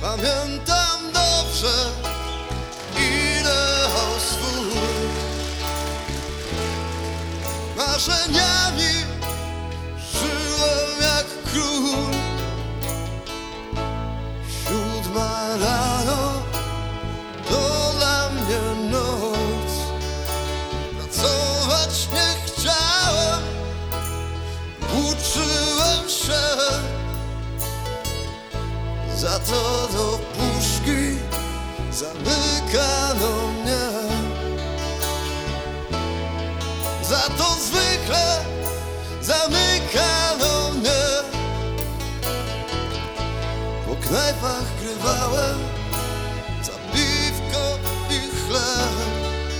Pamiętam dobrze ideał swój, marzeniami żyłem jak król. 7 rano to dla mnie noc. Pracować nie chciałem, uczyłem się. Za to do puszki zamykano mnie. Za to zwykle zamykano mnie. Po knajpach grywałem za piwko i chleb.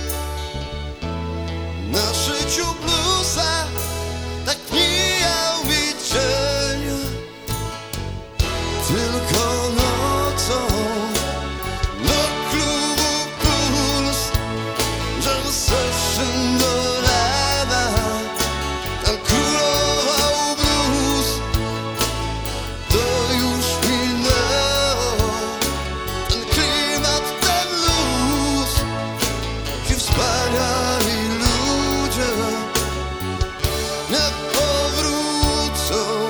Na życiu bluesa tak mijał mi dzień. Tylko nocą do klubu Puls, że session do rana, tam królował blues. To już minęło, ten klimat, ten luz. Ci wspaniali ludzie nie powrócą.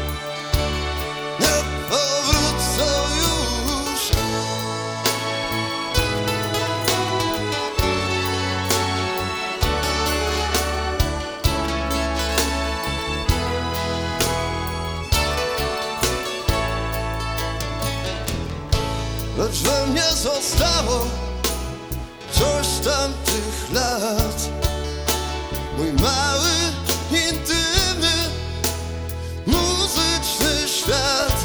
Lecz we mnie zostało coś z tamtych lat. Mój mały, intymny, muzyczny świat.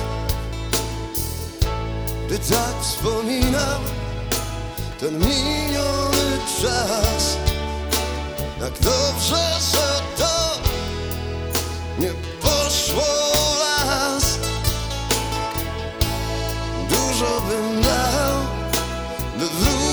Gdy tak wspominam ten miniony czas, jak dobrze, że to nie poszło w las. Dużo bym dał, by wrócić